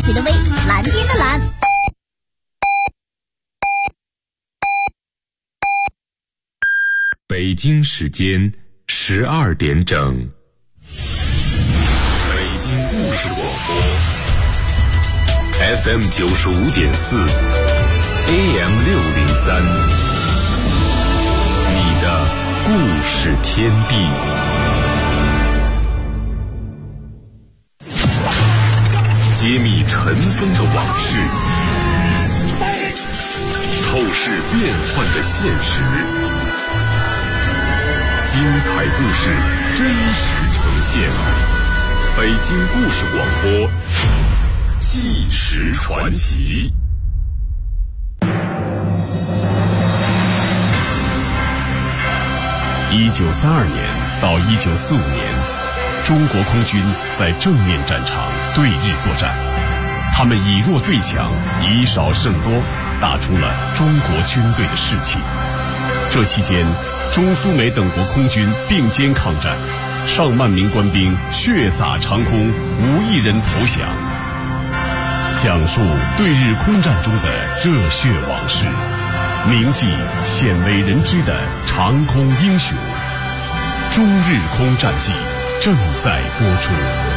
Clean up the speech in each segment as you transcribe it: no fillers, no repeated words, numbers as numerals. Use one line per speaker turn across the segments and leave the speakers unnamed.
旗的威，蓝天的蓝。
北京时间12点整，北京故事广播 FM 95.4 AM 603，你的故事天地。揭秘尘封的往事，透视变幻的现实，精彩故事真实呈现。北京故事广播，纪实传奇。1932年到1945年。中国空军在正面战场对日作战，他们以弱对强，以少胜多，打出了中国军队的士气。这期间，中苏美等国空军并肩抗战，上万名官兵血洒长空，无一人投降。讲述对日空战中的热血往事，铭记鲜为人知的长空英雄。中日空战记正在播出。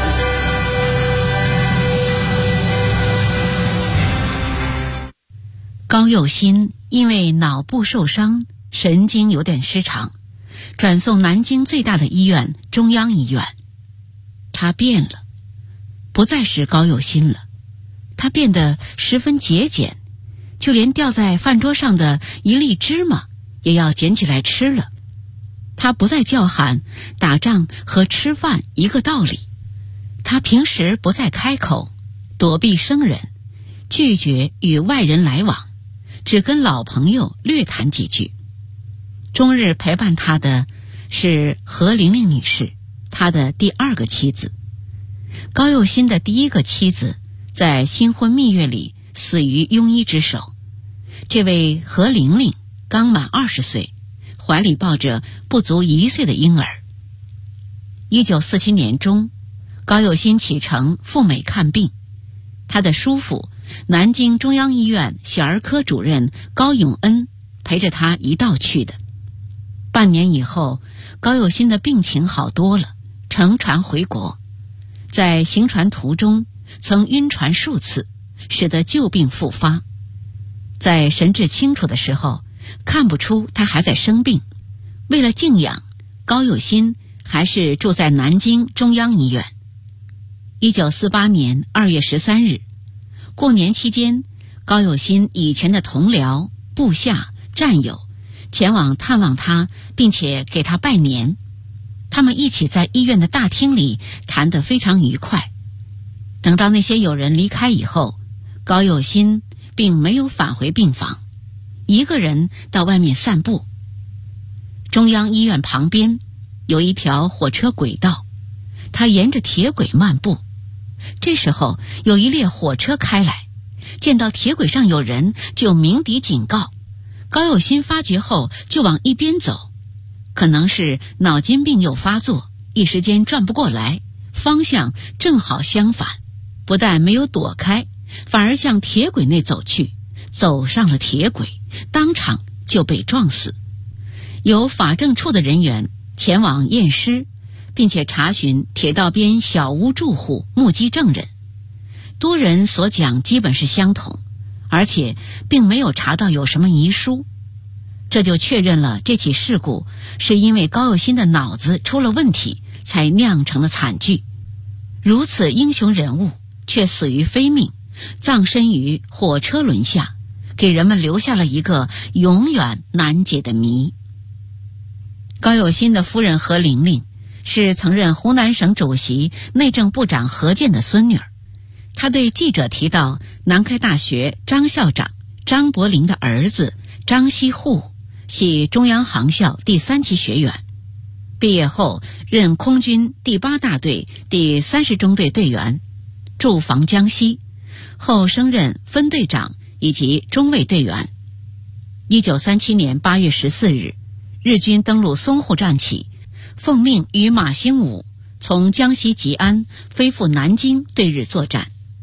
高佑新因为脑部受伤，神经有点失常，转送南京最大的医院中央医院。他变了，不再是高佑新了，他变得十分节俭，就连掉在饭桌上的一粒芝麻也要捡起来吃了。他不再叫喊，打仗和吃饭一个道理。他平时不再开口，躲避生人，拒绝与外人来往，只跟老朋友略谈几句。终日陪伴他的是何玲玲女士，他的第二个妻子。高佑新的第一个妻子在新婚蜜月里死于庸医之手。这位何玲玲刚满20岁，怀里抱着不足1岁的婴儿。1947年中，高佑新启程赴美看病，他的叔父南京中央医院小儿科主任高永恩陪着他一道去的。半年以后，高佑新的病情好多了，乘船回国。在行船途中曾晕船数次，使得旧病复发。在神志清楚的时候，看不出他还在生病。为了静养，高佑新还是住在南京中央医院。1948年2月13日，过年期间，高佑新以前的同僚、部下、战友前往探望他，并且给他拜年。他们一起在医院的大厅里谈得非常愉快。等到那些友人离开以后，高佑新并没有返回病房，一个人到外面散步。中央医院旁边有一条火车轨道，他沿着铁轨漫步。这时候有一列火车开来，见到铁轨上有人就鸣笛警告。高佑新发觉后就往一边走，可能是脑筋病又发作，一时间转不过来，方向正好相反，不但没有躲开，反而向铁轨内走去，走上了铁轨，当场就被撞死。有法政处的人员前往验尸，并且查询铁道边小屋住户、目击证人，多人所讲基本是相同，而且并没有查到有什么遗书。这就确认了这起事故是因为高佑新的脑子出了问题才酿成的惨剧。如此英雄人物却死于非命，葬身于火车轮下，给人们留下了一个永远难解的谜。高佑新的夫人何玲玲是曾任湖南省主席、内政部长何健的孙女儿。她对记者提到，南开大学张校长张伯苓的儿子张锡户系中央航校第3期学员，毕业后任空军第8大队第30中队队员，驻防江西，后升任分队长以及中尉队员。1937年8月14日，日军登陆淞沪站起，奉命与马兴武从江西吉安飞赴南京对日作战。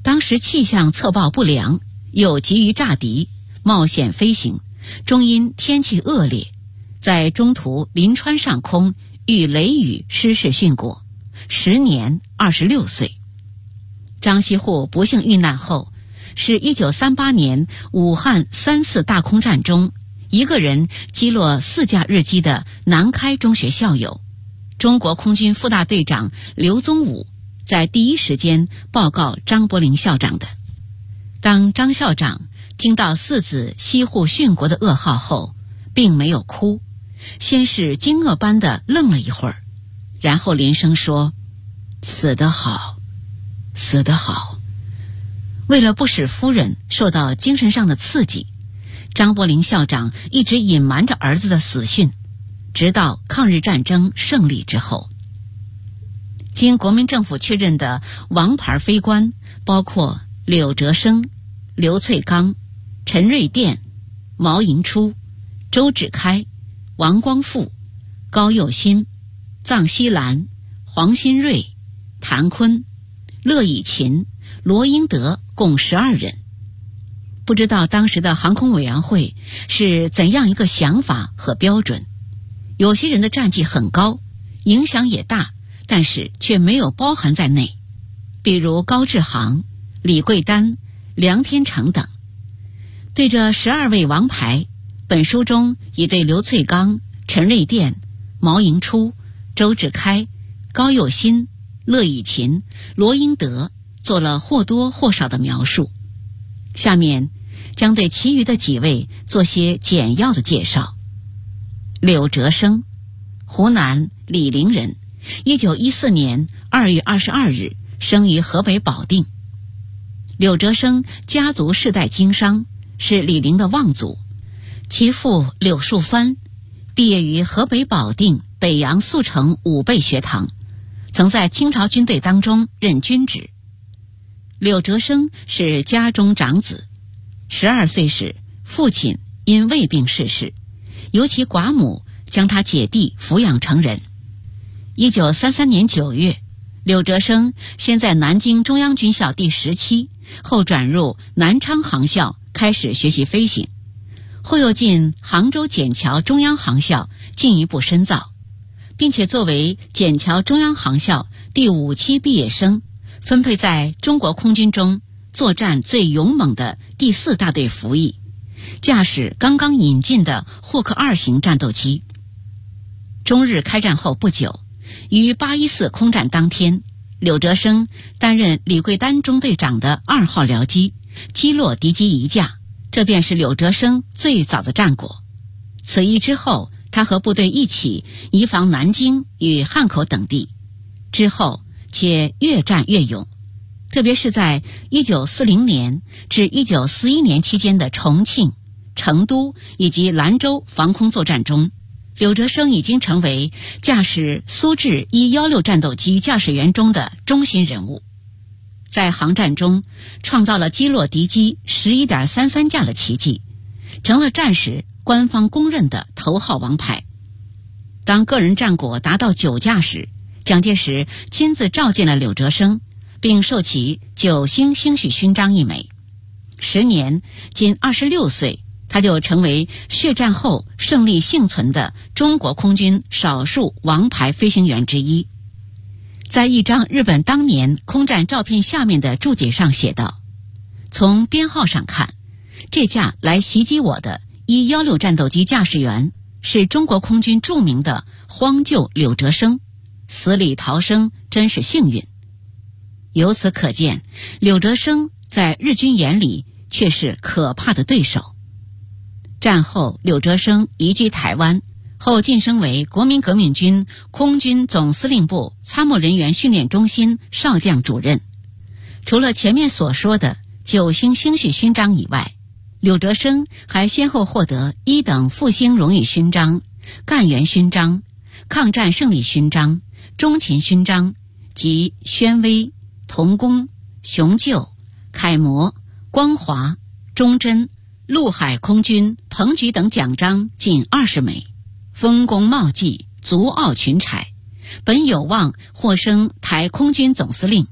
当时气象测报不良，又急于炸敌，冒险飞行，终因天气恶劣，在中途临川上空遇雷雨失事殉国，时年26岁。张锡户不幸遇难后，是1938年武汉3次大空战中一个人击落4架日机的南开中学校友，中国空军副大队长刘宗武在第一时间报告张伯苓校长的。当张校长听到4子锡户殉国的噩耗后，并没有哭，先是惊愕般的愣了一会儿，然后连声说：“死得好，死得好。”为了不使夫人受到精神上的刺激，张伯苓校长一直隐瞒着儿子的死讯，直到抗日战争胜利之后。经国民政府确认的王牌飞官包括柳哲生、刘粹刚、陈瑞甸、毛迎初、周志开、王光复、高佑新、臧锡兰、黄新瑞、谭坤、乐以琴、罗英德共12人。不知道当时的航空委员会是怎样一个想法和标准，有些人的战绩很高，影响也大，但是却没有包含在内，比如高志航、李桂丹、梁天成等。对这12位王牌，本书中已对刘粹刚、陈瑞甸、毛迎初、周志开、高佑新、乐以琴、罗英德做了或多或少的描述。下面将对其余的几位做些简要的介绍。柳哲生，湖南醴陵人，1914年2月22日生于河北保定。柳哲生家族世代经商，是醴陵的望族。其父柳树藩毕业于河北保定北洋速成武备学堂，曾在清朝军队当中任军职。柳哲生是家中长子，12岁时父亲因胃病逝世，由其寡母将他姐弟抚养成人。1933年9月，柳哲生先在南京中央军校第17，后转入南昌航校开始学习飞行，后又进杭州笕桥中央航校进一步深造，并且作为笕桥中央航校第5期毕业生，分配在中国空军中作战最勇猛的第4大队服役，驾驶刚刚引进的霍克2型战斗机。中日开战后不久，于814空战当天，柳哲生担任李桂丹中队长的2号僚机，击落敌机1架，这便是柳哲生最早的战果。此役之后，他和部队一起移防南京与汉口等地，之后且越战越勇，特别是在1940年至1941年期间的重庆、成都以及兰州防空作战中，柳哲生已经成为驾驶苏制116战斗机驾驶员中的中心人物，在航战中创造了击落敌机 11.33 架的奇迹，成了战时官方公认的头号王牌。当个人战果达到9架时，蒋介石亲自召见了柳哲生，并授其9星星序勋章1枚。时年仅26岁，他就成为血战后胜利幸存的中国空军少数王牌飞行员之一。在一张日本当年空战照片下面的注解上写道：从编号上看，这架来袭击我的116战斗机驾驶员是中国空军著名的荒臼柳哲生，死里逃生真是幸运。由此可见，柳哲生在日军眼里却是可怕的对手。战后，柳哲生移居台湾，后晋升为国民革命军空军总司令部参谋人员训练中心少将主任。除了前面所说的9星星序勋章以外，柳哲生还先后获得1等复兴荣誉勋章、干员勋章、抗战胜利勋章、钟勤勋章及宣威、同功、雄赳、楷模、光华、忠贞、陆海空军、彭举等奖章近20枚，丰功茂绩，足傲群才，本有望获升台空军总司令，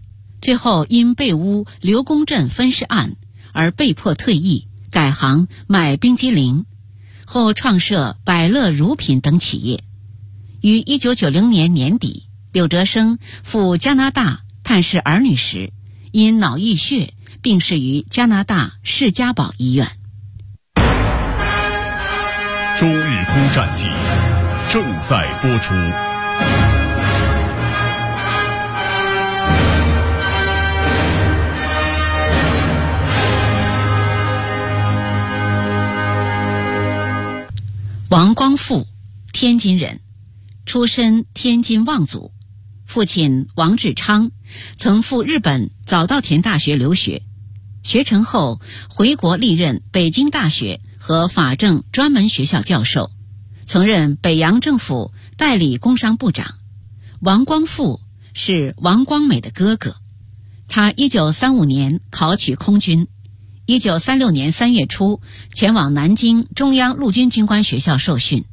最后因被诬刘公镇分尸案而被迫退役，改行卖冰激凌，后创设百乐乳品等企业。于1990年年底，柳哲生赴加拿大探视儿女时，因脑溢血病逝于加拿大士嘉堡医院。
中日空战记正在播出。
王光复，天津人，出身天津望族，父亲王志昌曾赴日本早稻田大学留学，学成后回国历任北京大学和法政专门学校教授，曾任北洋政府代理工商部长。王光复是王光美的哥哥，他1935年考取空军，1936年3月初前往南京中央陆军军官学校受训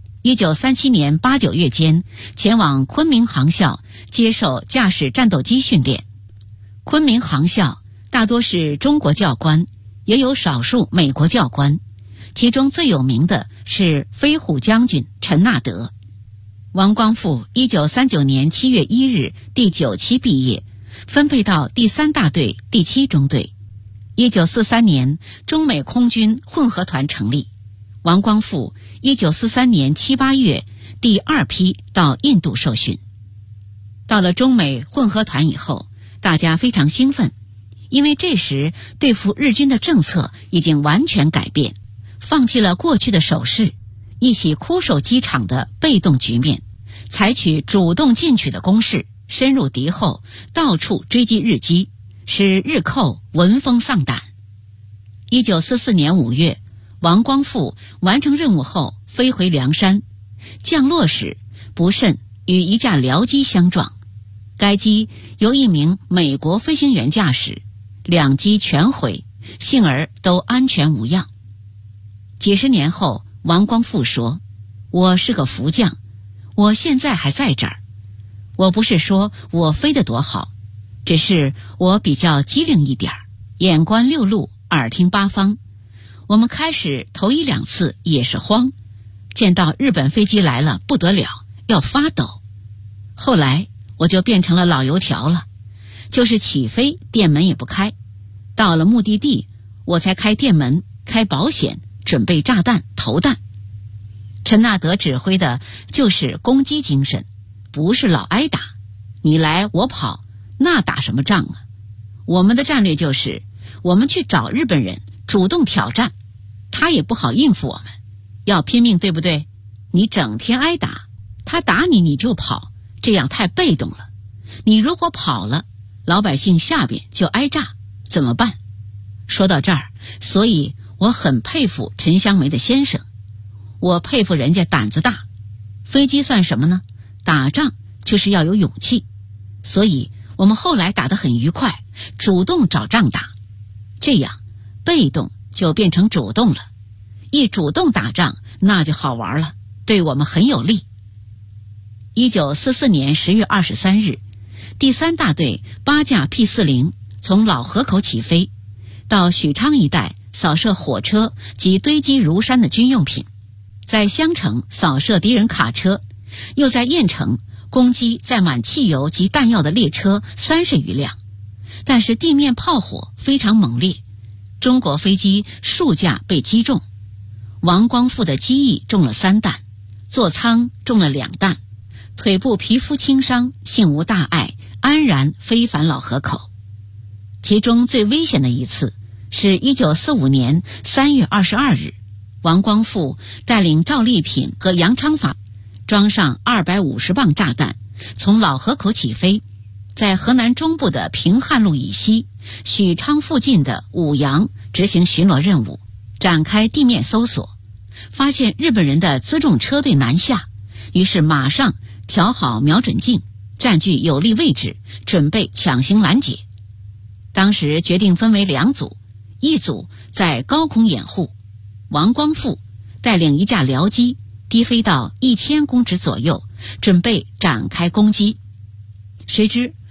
，1937年8、9月间前往昆明航校接受驾驶战斗机训练。昆明航校大多是中国教官，也有少数美国教官，其中最有名的是飞虎将军陈纳德。王光复1939年7月1日第9期毕业，分配到第3大队第7中队。1943年中美空军混合团成立，王光复1943年7、8月第2批到印度受训。到了中美混合团以后，大家非常兴奋，因为这时对付日军的政策已经完全改变，放弃了过去的守势，一起枯守机场的被动局面，采取主动进取的攻势，深入敌后，到处追击日机，使日寇闻风丧胆。1944年5月，王光复完成任务后飞回凉山，降落时不慎与一架僚机相撞，该机由一名美国飞行员驾驶，两机全毁，幸而都安全无恙。几十年后，王光复说：“我是个福将，我现在还在这儿。我不是说我飞得多好，只是我比较机灵一点，眼观六路，耳听八方。我们开始头1、2次也是慌，见到日本飞机来了不得了，要发抖。后来我就变成了老油条了，就是起飞电门也不开，到了目的地我才开电门，开保险，准备炸弹投弹。陈纳德指挥的就是攻击精神，不是老挨打，你来我跑，那打什么仗啊？我们的战略就是我们去找日本人，主动挑战，他也不好应付我们，要拼命，对不对？你整天挨打，他打你你就跑，这样太被动了。你如果跑了，老百姓下边就挨炸，怎么办？说到这儿，所以我很佩服陈香梅的先生，我佩服人家胆子大。飞机算什么呢？打仗就是要有勇气，所以我们后来打得很愉快，主动找仗打，这样被动就变成主动了，一主动打仗那就好玩了，对我们很有利。1944年10月23日，第3大队8架 P-40从老河口起飞，到许昌一带扫射火车及堆积如山的军用品，在襄城扫射敌人卡车，又在燕城攻击载满汽油及弹药的列车30余辆，但是地面炮火非常猛烈，中国飞机数架被击中。王光复的机翼中了3弹，座舱中了2弹，腿部皮肤轻伤，幸无大碍，安然飞返老河口。其中最危险的一次是1945年3月22日，王光复带领赵立品和杨昌法装上250磅炸弹，从老河口起飞，在河南中部的平汉路以西许昌附近的舞阳执行巡逻任务，展开地面搜索，发现日本人的辎重车队南下，于是马上调好瞄准镜，占据有利位置，准备强行拦截。当时决定分为2组，一组在高空掩护，王光复带领一架僚机低飞到1000公尺左右，准备展开攻击。谁知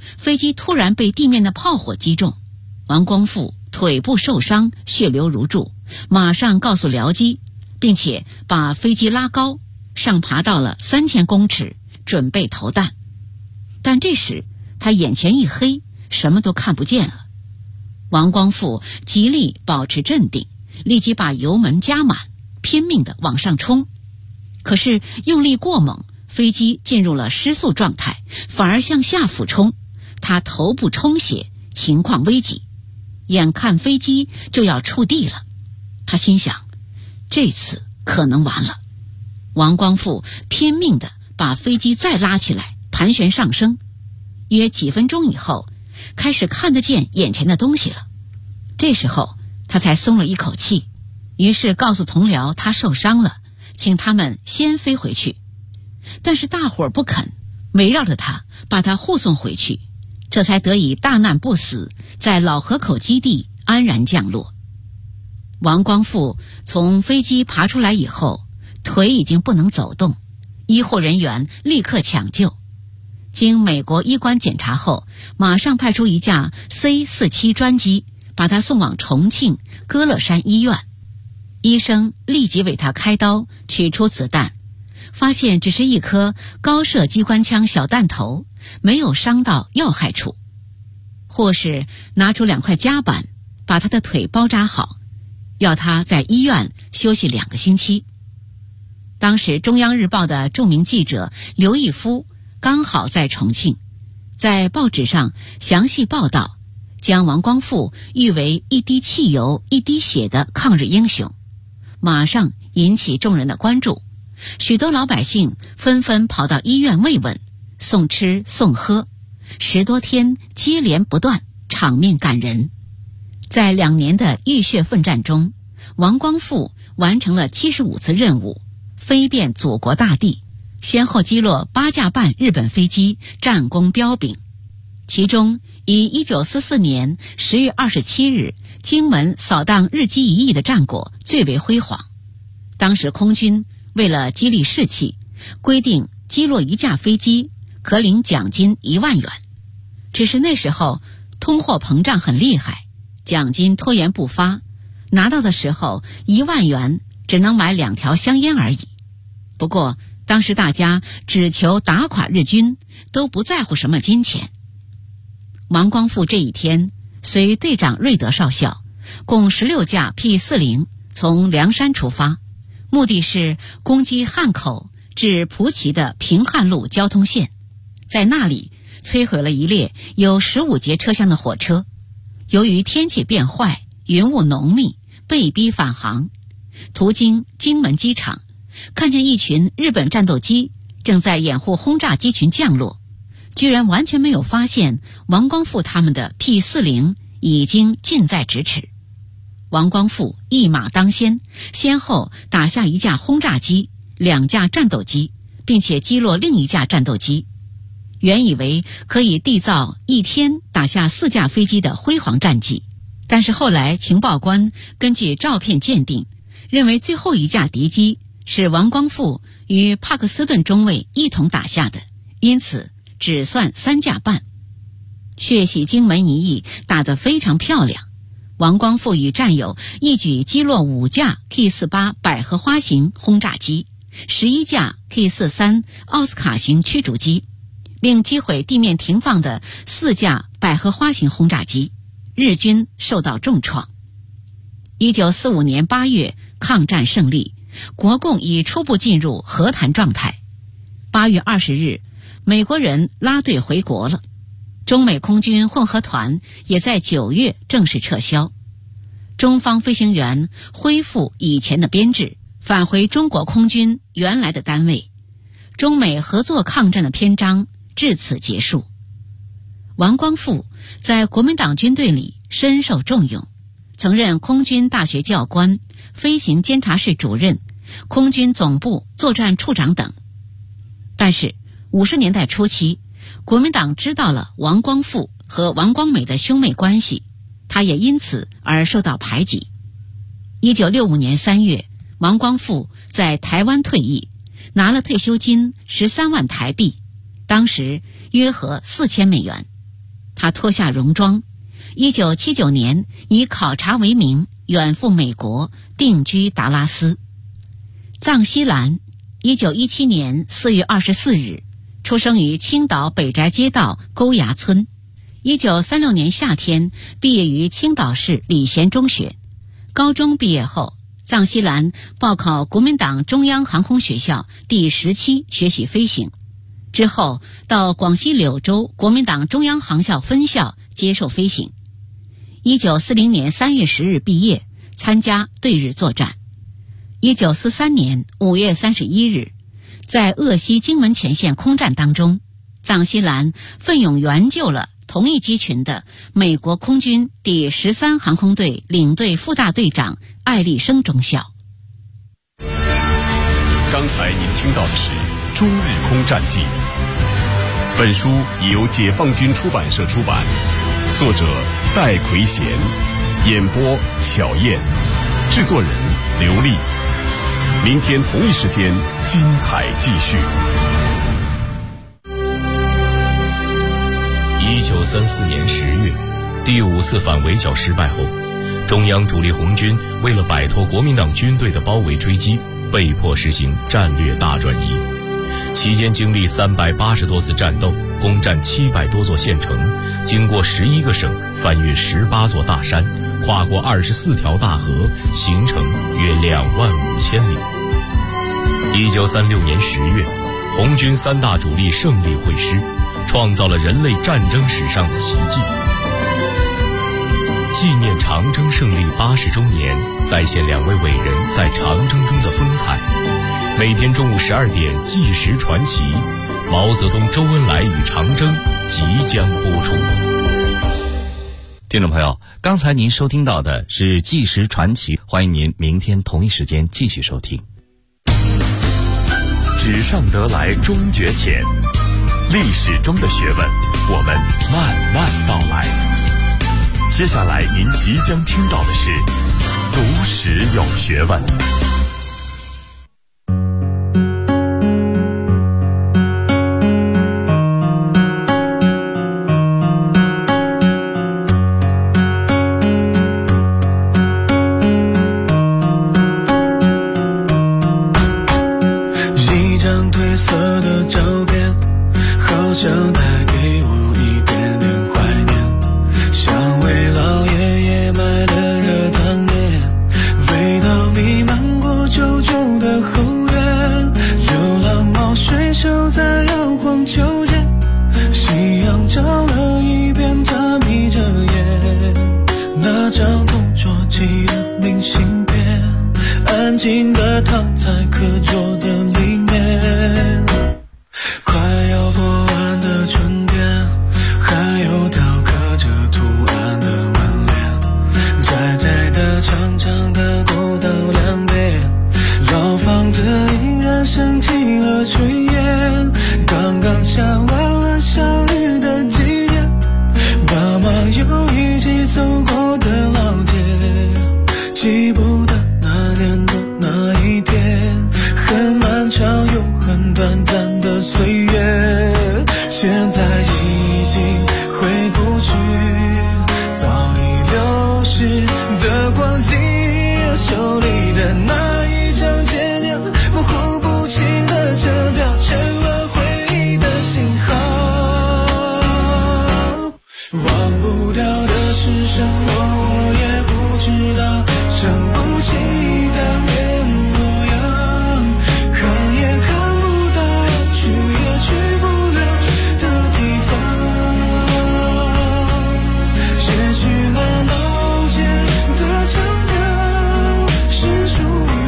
飞机突然被地面的炮火击中，王光复腿部受伤，血流如注，马上告诉僚机，并且把飞机拉高，上爬到了3000公尺，准备投弹。但这时他眼前一黑，什么都看不见了。王光复极力保持镇定，立即把油门加满，拼命地往上冲。可是用力过猛，飞机进入了失速状态，反而向下俯冲，他头部充血，情况危急，眼看飞机就要触地了。他心想，这次可能完了。王光复拼命地把飞机再拉起来，盘旋上升。约几分钟以后，开始看得见眼前的东西了。这时候他才松了一口气，于是告诉同僚他受伤了，请他们先飞回去。但是大伙儿不肯，围绕着他，把他护送回去，这才得以大难不死，在老河口基地安然降落。王光复从飞机爬出来以后，腿已经不能走动，医护人员立刻抢救。经美国医官检查后，马上派出一架 C-47 专机，把他送往重庆歌乐山医院。医生立即为他开刀，取出子弹，发现只是一颗高射机关枪小弹头，没有伤到要害处。护士拿出2块夹板，把他的腿包扎好，要他在医院休息2个星期。当时中央日报的著名记者刘义夫刚好在重庆，在报纸上详细报道，将王光复誉为一滴汽油一滴血的抗日英雄，马上引起众人的关注。许多老百姓纷纷跑到医院慰问，送吃送喝，10多天接连不断，场面感人。在2年的浴血奋战中，王光复完成了75次任务，飞遍祖国大地，先后击落8架半日本飞机，战功彪炳。其中以1944年10月27日荆门扫荡日机1翼的战果最为辉煌。当时空军为了激励士气，规定击落1架飞机可领奖金1万元。只是那时候通货膨胀很厉害，奖金拖延不发，拿到的时候1万元只能买2条香烟而已。不过当时大家只求打垮日军，都不在乎什么金钱。王光复这一天随队长瑞德少校共16架 P-40 从凉山出发，目的是攻击汉口至蒲圻的平汉路交通线，在那里摧毁了一列有15节车厢的火车。由于天气变坏，云雾浓密，被逼返航。途经荆门机场，看见一群日本战斗机正在掩护轰炸机群降落，居然完全没有发现王光复他们的 P-40 已经近在咫尺。王光复一马当先，先后打下1架轰炸机、2架战斗机，并且击落另1架战斗机。原以为可以缔造一天打下4架飞机的辉煌战绩，但是后来情报官根据照片鉴定，认为最后1架敌机是王光复与帕克斯顿中尉一同打下的，因此只算3架半。血洗荆门1役打得非常漂亮，王光复与战友一举击落5架 K-48 百合花型轰炸机，11架 K-43 奥斯卡型驱逐机，并击毁地面停放的4架百合花型轰炸机，日军受到重创。1945年8月，抗战胜利，国共已初步进入和谈状态。8月20日，美国人拉队回国了，中美空军混合团也在9月正式撤销。中方飞行员恢复以前的编制，返回中国空军原来的单位。中美合作抗战的篇章至此结束。王光复在国民党军队里深受重用，曾任空军大学教官、飞行监察室主任、空军总部作战处长等。但是50年代初期，国民党知道了王光复和王光美的兄妹关系，他也因此而受到排挤。1965年3月，王光复在台湾退役，拿了退休金13万台币，当时约合4000美元。 他脱下戎装，1979年以考察为名远赴美国，定居达拉斯。藏西兰1917年4月24日出生于青岛北宅街道沟崖村。1936年夏天毕业于青岛市礼贤中学。高中毕业后，藏西兰报考国民党中央航空学校第10期学习飞行，之后到广西柳州国民党中央航校分校接受飞行。1940年3月10日毕业，参加对日作战。1943年5月31日，在鄂西荆门前线空战当中，藏西兰奋勇援救了同一机群的美国空军第13航空队领队副大队长艾立生中校。
刚才您听到的是《中日空战记》，本书由解放军出版社出版，作者戴奎贤，演播巧燕，制作人刘丽。明天同一时间，精彩继续。
1934年10月，第5次反围剿失败后，中央主力红军为了摆脱国民党军队的包围追击，被迫实行战略大转移。期间经历380多次战斗，攻占700多座县城，经过11个省，翻越18座大山，跨过24条大河，行程约25000里。1936年10月，红军3大主力胜利会师，创造了人类战争史上的奇迹。纪念长征胜利80周年，再现2位伟人在长征中的风采。每天中午12点，纪实传奇，毛泽东、周恩来与长征即将播出。
听众朋友，刚才您收听到的是纪实传奇，欢迎您明天同一时间继续收听。
纸上得来终觉浅，历史中的学问，我们慢慢道来。接下来您即将听到的是读史有学问。
一张褪色的照片，好像带给我一点点怀念，像为老爷爷买的热汤面，味道弥漫过旧旧的后院，流浪猫睡熟在摇晃秋千，夕阳照了一遍，他眯着眼，那张同桌寄的明信片，安静地躺在课桌的里面，快要过完的春天，还有雕刻着图案的门帘，窄窄的长长的过道两边，老房子依然升起了炊烟，刚刚下完了小雨的季节，爸妈又一起走过的老街，记不得那年的那一天，很漫长又很短暂的岁月，现在已经回不去，早已流逝的光景，手里的那一张渐渐模糊不清的车票，成了回忆的信号。忘不掉的是什么，我也不知道，想不起当年模样，看也看不到，去也去不了的地方，写去那老街的长条，是属于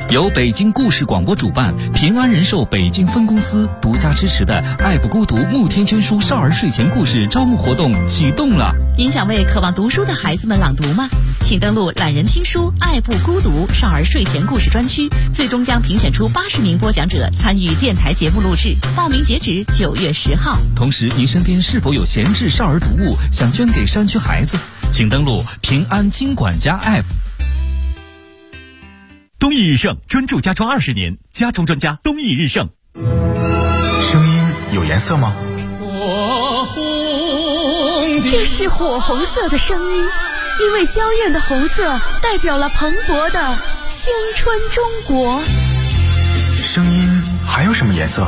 由北京故事广播主办，平安人寿北京分公司独家支持的“爱不孤独”慕天捐书少儿睡前故事招募活动启动了。
您想为渴望读书的孩子们朗读吗？请登录懒人听书爱不孤独少儿睡前故事专区，最终将评选出80名播讲者参与电台节目录制，报名截止9月10号。
同时，您身边是否有闲置少儿读物想捐给山区孩子？请登录平安金管家 App。
东益日盛专注家装20年，家装专家东益日盛。
声音有颜色吗？
这是火红色的声音，因为娇艳的红色代表了蓬勃的青春中国。
声音还有什么颜色？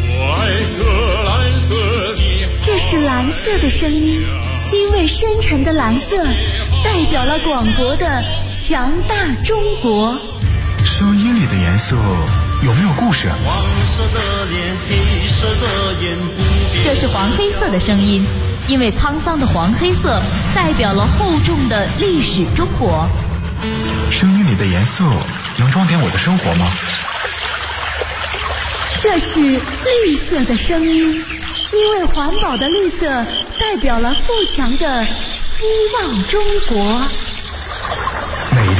这是蓝色的声音，因为深沉的蓝色代表了广博的强大中国。
声音里的颜色有没有故事？
黄色的脸，黑色的眼，
这是黄黑色的声音，因为沧桑的黄黑色代表了厚重的历史中国。
声音里的颜色能装点我的生活吗？
这是绿色的声音，因为环保的绿色代表了富强的希望中国。